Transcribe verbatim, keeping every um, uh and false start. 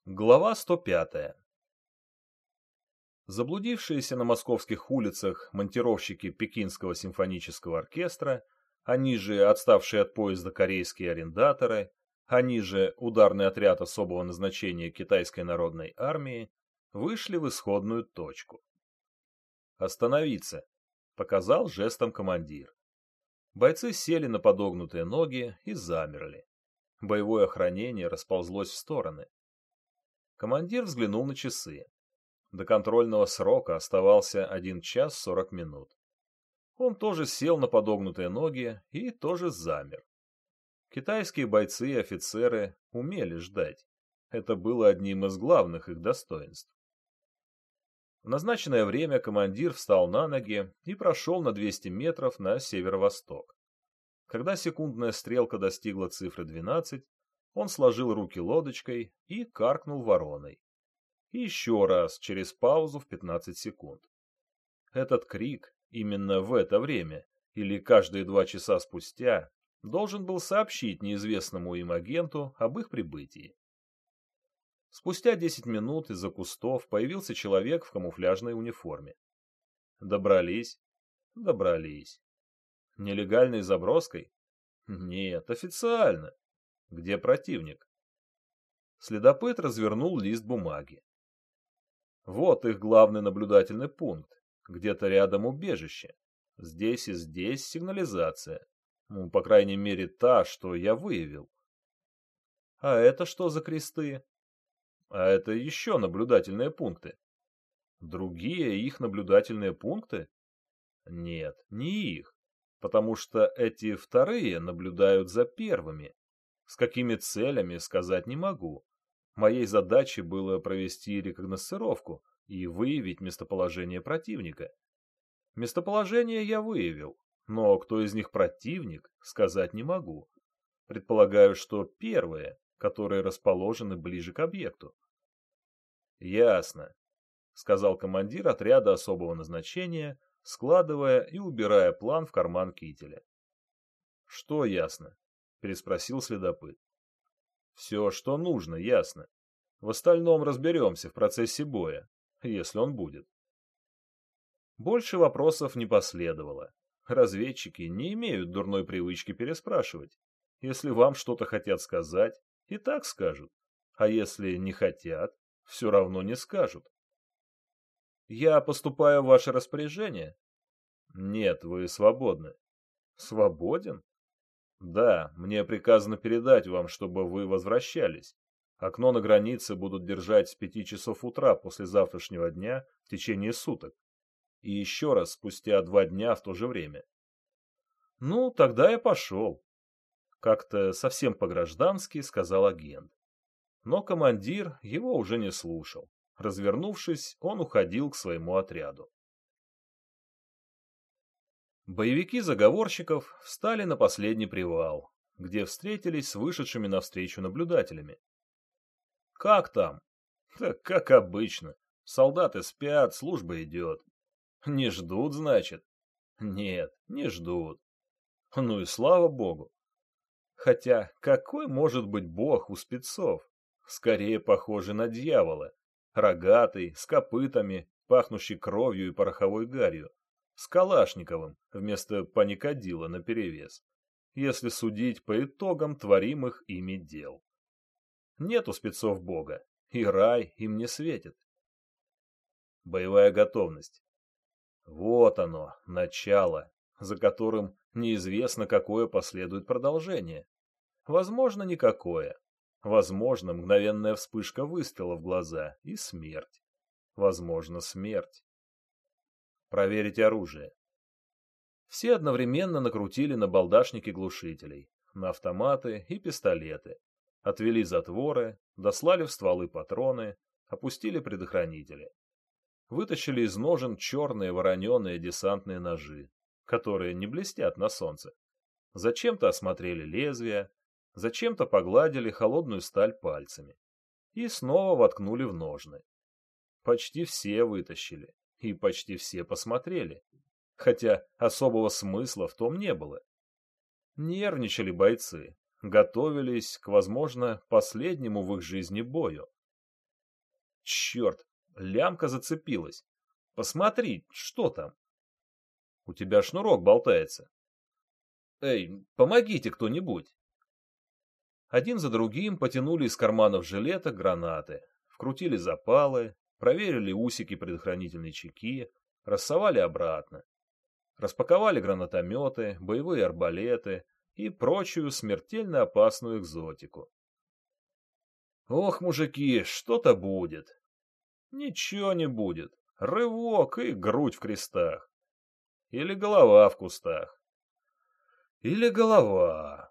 Глава сто пятая. Заблудившиеся на московских улицах монтировщики Пекинского симфонического оркестра, они же отставшие от поезда корейские арендаторы, они же ударный отряд особого назначения Китайской народной армии, вышли в исходную точку. «Остановиться!» — показал жестом командир. Бойцы сели на подогнутые ноги и замерли. Боевое охранение расползлось в стороны. Командир взглянул на часы. До контрольного срока оставался один час сорок минут. Он тоже сел на подогнутые ноги и тоже замер. Китайские бойцы и офицеры умели ждать. Это было одним из главных их достоинств. В назначенное время командир встал на ноги и прошел на двести метров на северо-восток. Когда секундная стрелка достигла цифры двенадцать, он сложил руки лодочкой и каркнул вороной. И еще раз, через паузу в пятнадцать секунд. Этот крик именно в это время, или каждые два часа спустя, должен был сообщить неизвестному им агенту об их прибытии. Спустя десять минут из-за кустов появился человек в камуфляжной униформе. Добрались? Добрались. Нелегальной заброской? Нет, официально. Где противник? Следопыт развернул лист бумаги. Вот их главный наблюдательный пункт. Где-то рядом убежище. Здесь и здесь сигнализация. Ну, по крайней мере, та, что я выявил. А это что за кресты? А это еще наблюдательные пункты. Другие их наблюдательные пункты? Нет, не их. Потому что эти вторые наблюдают за первыми. С какими целями, сказать не могу. Моей задачей было провести рекогносцировку и выявить местоположение противника. Местоположение я выявил, но кто из них противник, сказать не могу. Предполагаю, что первые, которые расположены ближе к объекту. «Ясно», — сказал командир отряда особого назначения, складывая и убирая план в карман кителя. «Что ясно?» — переспросил следопыт. «Все, что нужно, ясно. В остальном разберемся в процессе боя, если он будет». Больше вопросов не последовало. Разведчики не имеют дурной привычки переспрашивать. Если вам что-то хотят сказать, и так скажут. А если не хотят, все равно не скажут. «Я поступаю в ваше распоряжение?» «Нет, вы свободны». «Свободен?» «Да, мне приказано передать вам, чтобы вы возвращались. Окно на границе будут держать с пяти часов утра после завтрашнего дня в течение суток. И еще раз спустя два дня в то же время». «Ну, тогда я пошел», — как-то совсем по-граждански сказал агент. Но командир его уже не слушал. Развернувшись, он уходил к своему отряду. Боевики заговорщиков встали на последний привал, где встретились с вышедшими навстречу наблюдателями. «Как там?» «Так как обычно. Солдаты спят, служба идет». «Не ждут, значит?» «Нет, не ждут». «Ну и слава богу». Хотя какой может быть бог у спецов? Скорее похожий на дьявола. Рогатый, с копытами, пахнущий кровью и пороховой гарью. С Калашниковым вместо паникадила наперевес, если судить по итогам творимых ими дел. Нет у спецов бога, и рай им не светит. Боевая готовность. Вот оно, начало, за которым неизвестно, какое последует продолжение. Возможно, никакое. Возможно, мгновенная вспышка выстрела в глаза и смерть. Возможно, смерть. Проверить оружие. Все одновременно накрутили на балдашники глушителей, на автоматы и пистолеты, отвели затворы, дослали в стволы патроны, опустили предохранители. Вытащили из ножен черные вороненые десантные ножи, которые не блестят на солнце. Зачем-то осмотрели лезвия, зачем-то погладили холодную сталь пальцами. И снова воткнули в ножны. Почти все вытащили. И почти все посмотрели, хотя особого смысла в том не было. Нервничали бойцы, готовились к, возможно, последнему в их жизни бою. Черт, лямка зацепилась. Посмотри, что там? У тебя шнурок болтается. Эй, помогите кто-нибудь. Один за другим потянули из карманов жилета гранаты, вкрутили запалы, проверили усики предохранительной чеки, рассовали обратно. Распаковали гранатометы, боевые арбалеты и прочую смертельно опасную экзотику. Ох, мужики, что-то будет. Ничего не будет. Рывок и грудь в крестах. Или голова в кустах. Или голова.